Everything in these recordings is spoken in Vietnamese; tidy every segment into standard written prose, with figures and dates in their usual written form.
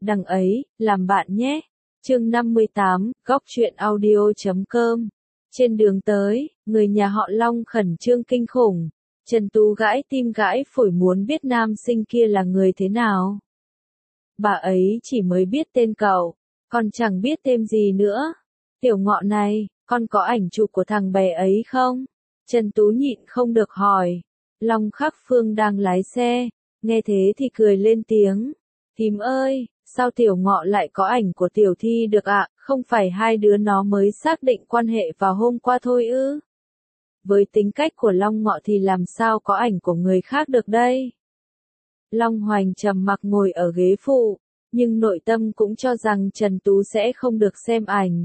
đằng ấy, làm bạn nhé. Chương 58, góc truyện audio.com. Trên đường tới, người nhà họ Long khẩn trương kinh khủng. Trần Tú gãi tim gãi phổi muốn biết nam sinh kia là người thế nào. Bà ấy chỉ mới biết tên cậu, còn chẳng biết thêm gì nữa. Tiểu Ngọ này, con có ảnh chụp của thằng bé ấy không? Trần Tú nhịn không được hỏi. Long Khắc Phương đang lái xe, nghe thế thì cười lên tiếng. Thím ơi, sao Tiểu Ngọ lại có ảnh của Tiểu Thi được ạ? Không phải hai đứa nó mới xác định quan hệ vào hôm qua thôi ư? Với tính cách của Long Ngọ thì làm sao có ảnh của người khác được đây? Long Hoành trầm mặc ngồi ở ghế phụ, nhưng nội tâm cũng cho rằng Trần Tú sẽ không được xem ảnh.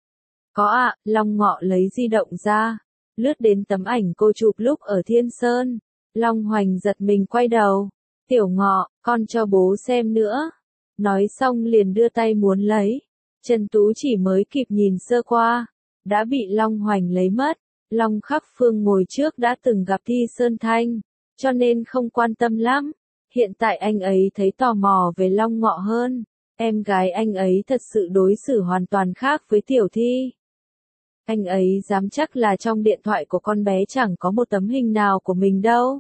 Có ạ, Long Ngọ lấy di động ra, lướt đến tấm ảnh cô chụp lúc ở Thiên Sơn. Long Hoành giật mình quay đầu. Tiểu Ngọ, con cho bố xem nữa. Nói xong liền đưa tay muốn lấy. Trần Tú chỉ mới kịp nhìn sơ qua, đã bị Long Hoành lấy mất. Long Khắc Phương ngồi trước đã từng gặp Thi Sơn Thanh, cho nên không quan tâm lắm. Hiện tại anh ấy thấy tò mò về Long Ngọ hơn. Em gái anh ấy thật sự đối xử hoàn toàn khác với Tiểu Thi. Anh ấy dám chắc là trong điện thoại của con bé chẳng có một tấm hình nào của mình đâu.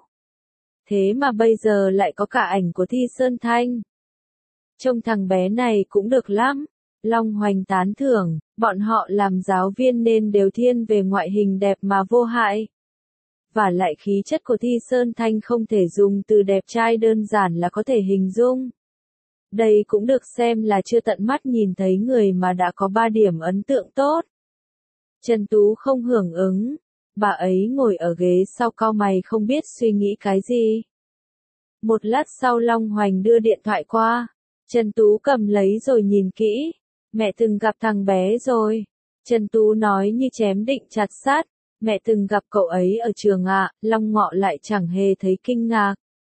Thế mà bây giờ lại có cả ảnh của Thi Sơn Thanh. Trông thằng bé này cũng được lắm. Long Hoành tán thưởng, bọn họ làm giáo viên nên đều thiên về ngoại hình đẹp mà vô hại. Và lại khí chất của Thi Sơn Thanh không thể dùng từ đẹp trai đơn giản là có thể hình dung. Đây cũng được xem là chưa tận mắt nhìn thấy người mà đã có 3 điểm ấn tượng tốt. Trần Tú không hưởng ứng, bà ấy ngồi ở ghế sau cau mày không biết suy nghĩ cái gì. Một lát sau Long Hoành đưa điện thoại qua, Trần Tú cầm lấy rồi nhìn kỹ. Mẹ từng gặp thằng bé rồi. Trần Tú nói như chém định chặt sát. Mẹ từng gặp cậu ấy ở trường ạ. Long Ngọ lại chẳng hề thấy kinh ngạc.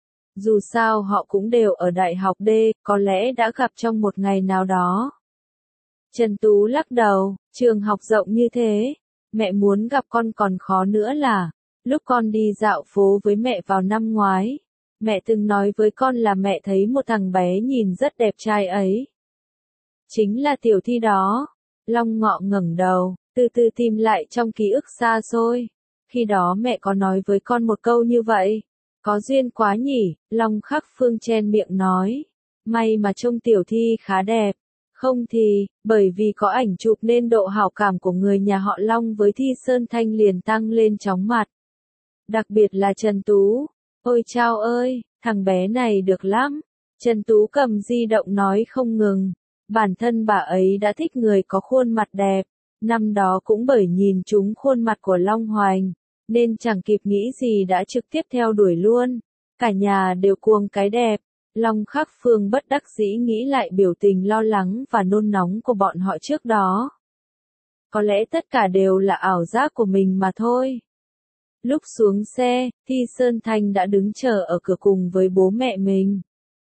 Dù sao họ cũng đều ở đại học D, có lẽ đã gặp trong một ngày nào đó. Trần Tú lắc đầu, trường học rộng như thế. Mẹ muốn gặp con còn khó nữa là, lúc con đi dạo phố với mẹ vào năm ngoái, mẹ từng nói với con là mẹ thấy một thằng bé nhìn rất đẹp trai ấy. Chính là Tiểu Thi đó. Long Ngọ ngẩng đầu, từ từ tìm lại trong ký ức xa xôi. Khi đó mẹ có nói với con một câu như vậy. Có duyên quá nhỉ, Long Khắc Phương chen miệng nói. May mà trông Tiểu Thi khá đẹp. Không thì, bởi vì có ảnh chụp nên độ hảo cảm của người nhà họ Long với Thi Sơn Thanh liền tăng lên chóng mặt. Đặc biệt là Trần Tú. Ôi chao ơi, thằng bé này được lắm. Trần Tú cầm di động nói không ngừng. Bản thân bà ấy đã thích người có khuôn mặt đẹp, năm đó cũng bởi nhìn trúng khuôn mặt của Long Hoành, nên chẳng kịp nghĩ gì đã trực tiếp theo đuổi luôn. Cả nhà đều cuồng cái đẹp. Long Khắc Phương bất đắc dĩ nghĩ lại biểu tình lo lắng và nôn nóng của bọn họ trước đó. Có lẽ tất cả đều là ảo giác của mình mà thôi. Lúc xuống xe, Thi Sơn Thanh đã đứng chờ ở cửa cùng với bố mẹ mình.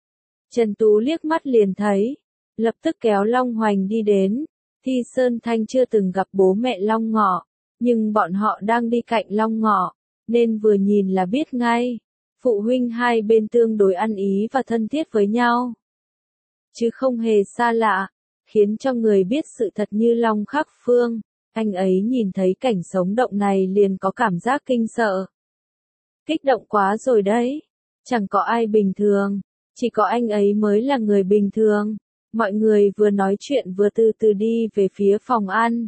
Trần Tú liếc mắt liền thấy, lập tức kéo Long Hoành đi đến. Thi Sơn Thanh chưa từng gặp bố mẹ Long Ngọ, nhưng bọn họ đang đi cạnh Long Ngọ, nên vừa nhìn là biết ngay. Phụ huynh hai bên tương đối ăn ý và thân thiết với nhau, chứ không hề xa lạ, khiến cho người biết sự thật như Long Khắc Phương. Anh ấy nhìn thấy cảnh sống động này liền có cảm giác kinh sợ. Kích động quá rồi đấy. Chẳng có ai bình thường, chỉ có anh ấy mới là người bình thường. Mọi người vừa nói chuyện vừa từ từ đi về phía phòng ăn.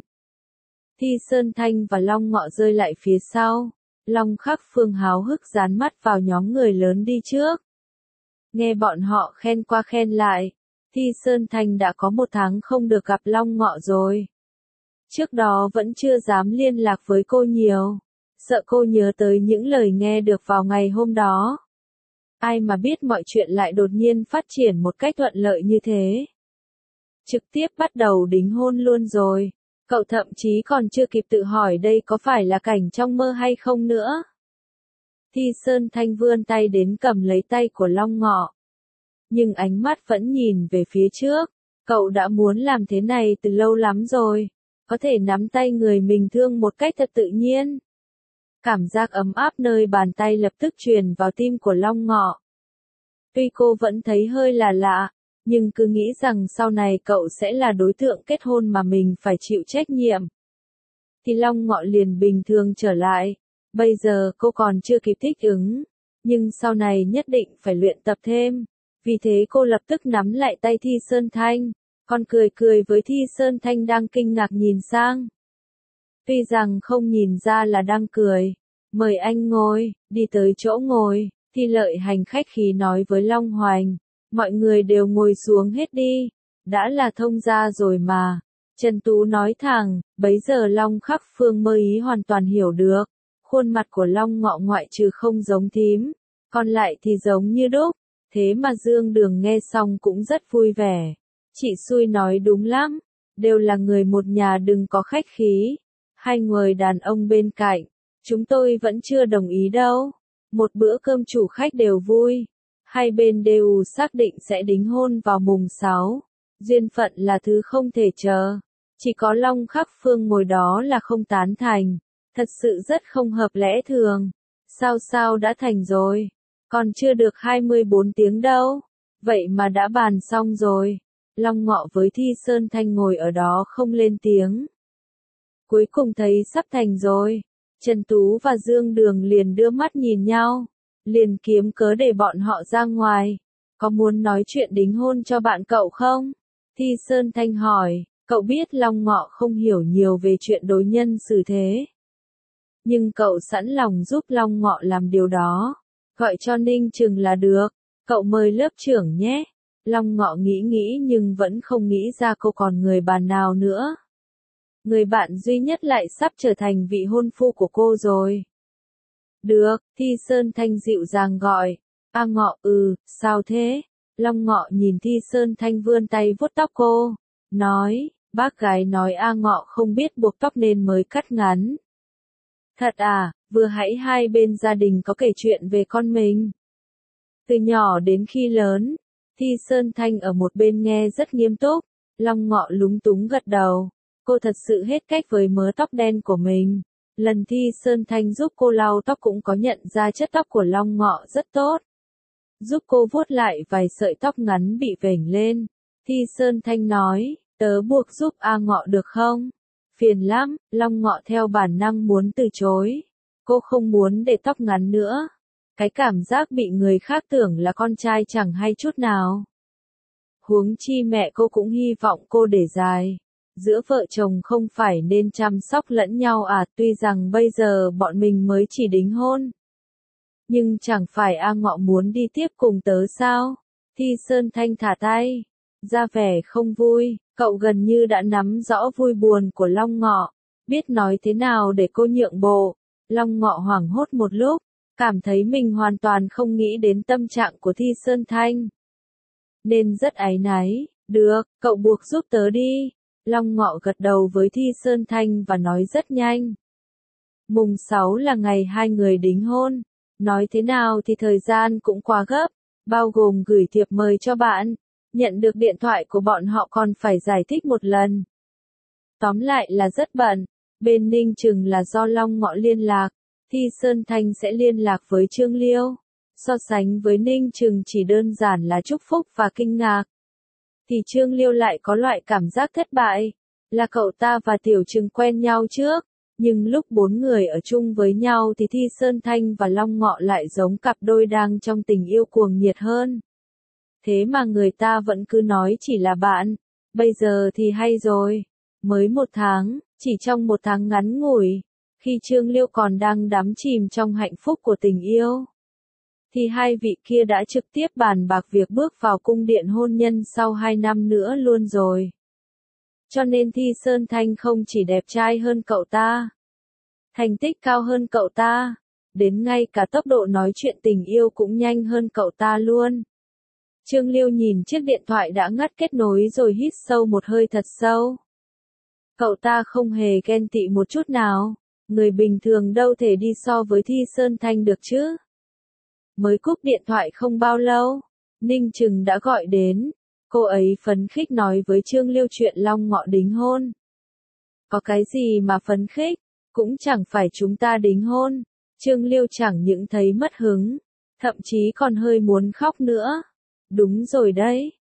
Thi Sơn Thanh và Long Ngọ rơi lại phía sau. Long Khắc Phương háo hức dán mắt vào nhóm người lớn đi trước. Nghe bọn họ khen qua khen lại, Thi Sơn Thanh đã có 1 tháng không được gặp Long Ngọ rồi. Trước đó vẫn chưa dám liên lạc với cô nhiều, sợ cô nhớ tới những lời nghe được vào ngày hôm đó. Ai mà biết mọi chuyện lại đột nhiên phát triển một cách thuận lợi như thế. Trực tiếp bắt đầu đính hôn luôn rồi. Cậu thậm chí còn chưa kịp tự hỏi đây có phải là cảnh trong mơ hay không nữa. Thi Sơn Thanh vươn tay đến cầm lấy tay của Long Ngọ. Nhưng ánh mắt vẫn nhìn về phía trước. Cậu đã muốn làm thế này từ lâu lắm rồi. Có thể nắm tay người mình thương một cách thật tự nhiên. Cảm giác ấm áp nơi bàn tay lập tức truyền vào tim của Long Ngọ. Tuy cô vẫn thấy hơi là lạ, nhưng cứ nghĩ rằng sau này cậu sẽ là đối tượng kết hôn mà mình phải chịu trách nhiệm. Thì Long Ngọ liền bình thường trở lại. Bây giờ cô còn chưa kịp thích ứng, nhưng sau này nhất định phải luyện tập thêm. Vì thế cô lập tức nắm lại tay Thi Sơn Thanh, còn cười cười với Thi Sơn Thanh đang kinh ngạc nhìn sang. Tuy rằng không nhìn ra là đang cười. Mời anh ngồi, đi tới chỗ ngồi, Thi Lợi Hành khách khí nói với Long Hoành. Mọi người đều ngồi xuống hết đi, đã là thông gia rồi mà. Trần Tú nói thẳng, bấy giờ Long Khắc Phương mơ ý hoàn toàn hiểu được. Khuôn mặt của Long Ngọ ngoại trừ không giống thím, còn lại thì giống như đúc. Thế mà Dương Đường nghe xong cũng rất vui vẻ. Chị xui nói đúng lắm, đều là người một nhà đừng có khách khí. Hai người đàn ông bên cạnh, chúng tôi vẫn chưa đồng ý đâu. Một bữa cơm chủ khách đều vui. Hai bên đều xác định sẽ đính hôn vào mùng 6. Duyên phận là thứ không thể chờ. Chỉ có Long Khắc Phương ngồi đó là không tán thành. Thật sự rất không hợp lẽ thường. Sao đã thành rồi. Còn chưa được 24 tiếng đâu. Vậy mà đã bàn xong rồi. Long Ngọ với Thi Sơn Thanh ngồi ở đó không lên tiếng. Cuối cùng thấy sắp thành rồi. Trần Tú và Dương Đường liền đưa mắt nhìn nhau. Liền kiếm cớ để bọn họ ra ngoài. Có muốn nói chuyện đính hôn cho bạn cậu không? Thi Sơn Thanh hỏi. Cậu biết Long Ngọ không hiểu nhiều về chuyện đối nhân xử thế. Nhưng cậu sẵn lòng giúp Long Ngọ làm điều đó. Gọi cho Ninh Trừng là được. Cậu mời lớp trưởng nhé. Long Ngọ nghĩ nhưng vẫn không nghĩ ra cô còn người bạn nào nữa. Người bạn duy nhất lại sắp trở thành vị hôn phu của cô rồi. Được, Thi Sơn Thanh dịu dàng gọi. A Ngọ, sao thế? Long Ngọ nhìn Thi Sơn Thanh vươn tay vuốt tóc cô. Nói, bác gái nói A Ngọ không biết buộc tóc nên mới cắt ngắn. Thật à, vừa hãy hai bên gia đình có kể chuyện về con mình. Từ nhỏ đến khi lớn, Thi Sơn Thanh ở một bên nghe rất nghiêm túc. Long Ngọ lúng túng gật đầu. Cô thật sự hết cách với mớ tóc đen của mình. Lần Thi Sơn Thanh giúp cô lau tóc cũng có nhận ra chất tóc của Long Ngọ rất tốt. Giúp cô vuốt lại vài sợi tóc ngắn bị vểnh lên. Thi Sơn Thanh nói, tớ buộc giúp A Ngọ được không? Phiền lắm, Long Ngọ theo bản năng muốn từ chối. Cô không muốn để tóc ngắn nữa. Cái cảm giác bị người khác tưởng là con trai chẳng hay chút nào. Huống chi mẹ cô cũng hy vọng cô để dài. Giữa vợ chồng không phải nên chăm sóc lẫn nhau à, tuy rằng bây giờ bọn mình mới chỉ đính hôn. Nhưng chẳng phải A Ngọ muốn đi tiếp cùng tớ sao? Thi Sơn Thanh thả tay, ra vẻ không vui, cậu gần như đã nắm rõ vui buồn của Long Ngọ, biết nói thế nào để cô nhượng bộ. Long Ngọ hoảng hốt một lúc, cảm thấy mình hoàn toàn không nghĩ đến tâm trạng của Thi Sơn Thanh. Nên rất áy náy, được, cậu buộc giúp tớ đi. Long Ngọ gật đầu với Thi Sơn Thanh và nói rất nhanh. Mùng 6 là ngày hai người đính hôn. Nói thế nào thì thời gian cũng quá gấp, bao gồm gửi thiệp mời cho bạn. Nhận được điện thoại của bọn họ còn phải giải thích một lần. Tóm lại là rất bận. Bên Ninh Trừng là do Long Ngọ liên lạc. Thi Sơn Thanh sẽ liên lạc với Trương Liêu. So sánh với Ninh Trừng chỉ đơn giản là chúc phúc và kinh ngạc. Thì Trương Liêu lại có loại cảm giác thất bại. Là cậu ta và Tiểu Trừng quen nhau trước. Nhưng lúc bốn người ở chung với nhau thì Thi Sơn Thanh và Long Ngọ lại giống cặp đôi đang trong tình yêu cuồng nhiệt hơn. Thế mà người ta vẫn cứ nói chỉ là bạn. Bây giờ thì hay rồi. Mới 1 tháng, chỉ trong 1 tháng ngắn ngủi. Khi Trương Liêu còn đang đắm chìm trong hạnh phúc của tình yêu. Thì hai vị kia đã trực tiếp bàn bạc việc bước vào cung điện hôn nhân sau 2 năm nữa luôn rồi. Cho nên Thi Sơn Thanh không chỉ đẹp trai hơn cậu ta, thành tích cao hơn cậu ta, đến ngay cả tốc độ nói chuyện tình yêu cũng nhanh hơn cậu ta luôn. Trương Liêu nhìn chiếc điện thoại đã ngắt kết nối rồi hít sâu một hơi thật sâu. Cậu ta không hề ghen tị một chút nào, người bình thường đâu thể đi so với Thi Sơn Thanh được chứ. Mới cúp điện thoại không bao lâu, Ninh Trừng đã gọi đến. Cô ấy phấn khích nói với Trương Liêu chuyện Long Ngọ đính hôn. Có cái gì mà phấn khích, cũng chẳng phải chúng ta đính hôn. Trương Liêu chẳng những thấy mất hứng, thậm chí còn hơi muốn khóc nữa. Đúng rồi đấy,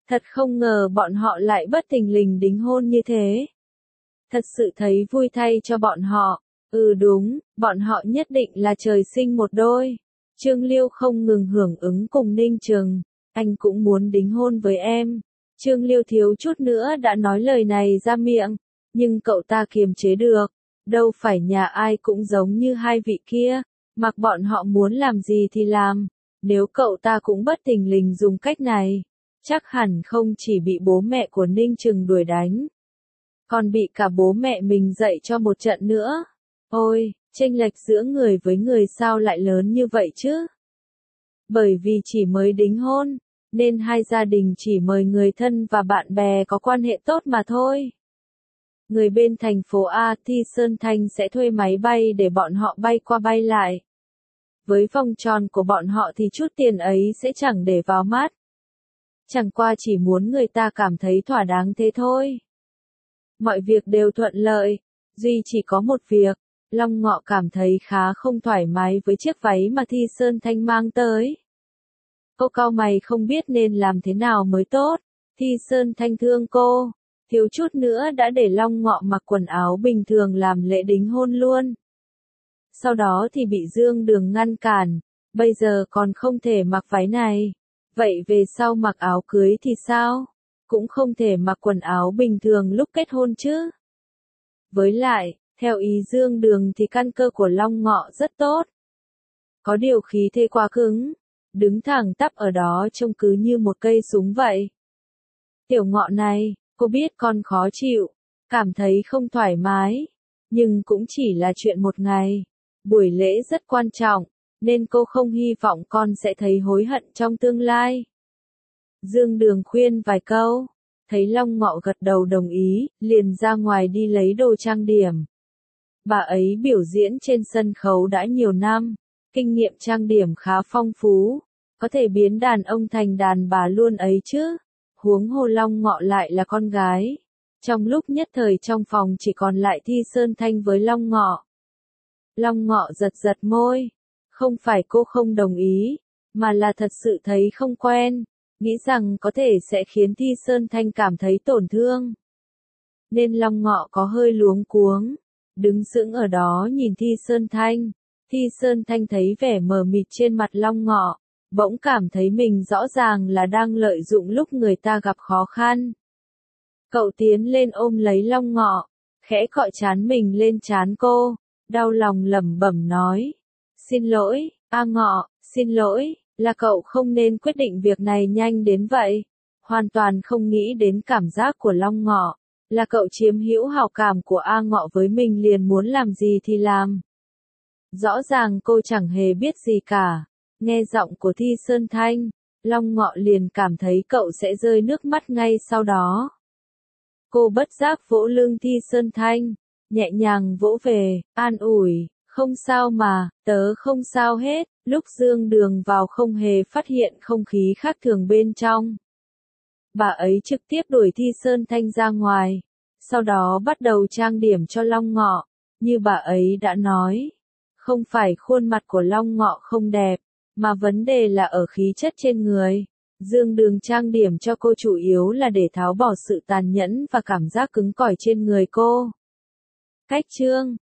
Thật không ngờ bọn họ lại bất thình lình đính hôn như thế. Thật sự thấy vui thay cho bọn họ. Ừ đúng, bọn họ nhất định là trời sinh một đôi. Trương Liêu không ngừng hưởng ứng cùng Ninh Trừng. Anh cũng muốn đính hôn với em. Trương Liêu thiếu chút nữa đã nói lời này ra miệng. Nhưng cậu ta kiềm chế được. Đâu phải nhà ai cũng giống như hai vị kia. Mặc bọn họ muốn làm gì thì làm. Nếu cậu ta cũng bất thình lình dùng cách này, chắc hẳn không chỉ bị bố mẹ của Ninh Trừng đuổi đánh, còn bị cả bố mẹ mình dạy cho một trận nữa. Ôi, chênh lệch giữa người với người sao lại lớn như vậy chứ? Bởi vì chỉ mới đính hôn, nên hai gia đình chỉ mời người thân và bạn bè có quan hệ tốt mà thôi. Người bên thành phố A Thi Sơn Thanh sẽ thuê máy bay để bọn họ bay qua bay lại. Với vòng tròn của bọn họ thì chút tiền ấy sẽ chẳng để vào mắt. Chẳng qua chỉ muốn người ta cảm thấy thỏa đáng thế thôi. Mọi việc đều thuận lợi, duy chỉ có một việc, Long Ngọ cảm thấy khá không thoải mái với chiếc váy mà Thi Sơn Thanh mang tới. Cô cau mày không biết nên làm thế nào mới tốt. Thi Sơn Thanh thương cô, thiếu chút nữa đã để Long Ngọ mặc quần áo bình thường làm lễ đính hôn luôn. Sau đó thì bị Dương Đường ngăn cản, bây giờ còn không thể mặc váy này. Vậy về sau mặc áo cưới thì sao? Cũng không thể mặc quần áo bình thường lúc kết hôn chứ. Với lại, theo ý Dương Đường thì căn cơ của Long Ngọ rất tốt. Có điều khí thế quá cứng, đứng thẳng tắp ở đó trông cứ như một cây súng vậy. Tiểu Ngọ này, cô biết con khó chịu, cảm thấy không thoải mái, nhưng cũng chỉ là chuyện một ngày. Buổi lễ rất quan trọng, nên cô không hy vọng con sẽ thấy hối hận trong tương lai. Dương Đường khuyên vài câu, thấy Long Ngọ gật đầu đồng ý, liền ra ngoài đi lấy đồ trang điểm. Bà ấy biểu diễn trên sân khấu đã nhiều năm, kinh nghiệm trang điểm khá phong phú, có thể biến đàn ông thành đàn bà luôn ấy chứ. Huống hồ Long Ngọ lại là con gái. Trong lúc nhất thời trong phòng chỉ còn lại Thi Sơn Thanh với Long Ngọ. Long Ngọ giật giật môi, không phải cô không đồng ý, mà là thật sự thấy không quen, nghĩ rằng có thể sẽ khiến Thi Sơn Thanh cảm thấy tổn thương. Nên Long Ngọ có hơi luống cuống, đứng sững ở đó nhìn Thi Sơn Thanh. Thi Sơn Thanh thấy vẻ mờ mịt trên mặt Long Ngọ, bỗng cảm thấy mình rõ ràng là đang lợi dụng lúc người ta gặp khó khăn. Cậu tiến lên ôm lấy Long Ngọ, khẽ cọ trán mình lên trán cô, đau lòng lẩm bẩm nói. Xin lỗi, A Ngọ, xin lỗi, là cậu không nên quyết định việc này nhanh đến vậy. Hoàn toàn không nghĩ đến cảm giác của Long Ngọ, là cậu chiếm hữu hảo cảm của A Ngọ với mình liền muốn làm gì thì làm. Rõ ràng cô chẳng hề biết gì cả. Nghe giọng của Thi Sơn Thanh, Long Ngọ liền cảm thấy cậu sẽ rơi nước mắt ngay sau đó. Cô bất giác vỗ lưng Thi Sơn Thanh, nhẹ nhàng vỗ về, an ủi, không sao mà, tớ không sao hết. Lúc Dương Đường vào không hề phát hiện không khí khác thường bên trong. Bà ấy trực tiếp đuổi Thi Sơn Thanh ra ngoài, sau đó bắt đầu trang điểm cho Long Ngọ, như bà ấy đã nói. Không phải khuôn mặt của Long Ngọ không đẹp, mà vấn đề là ở khí chất trên người. Dương Đường trang điểm cho cô chủ yếu là để tháo bỏ sự tàn nhẫn và cảm giác cứng cỏi trên người cô. Cách chương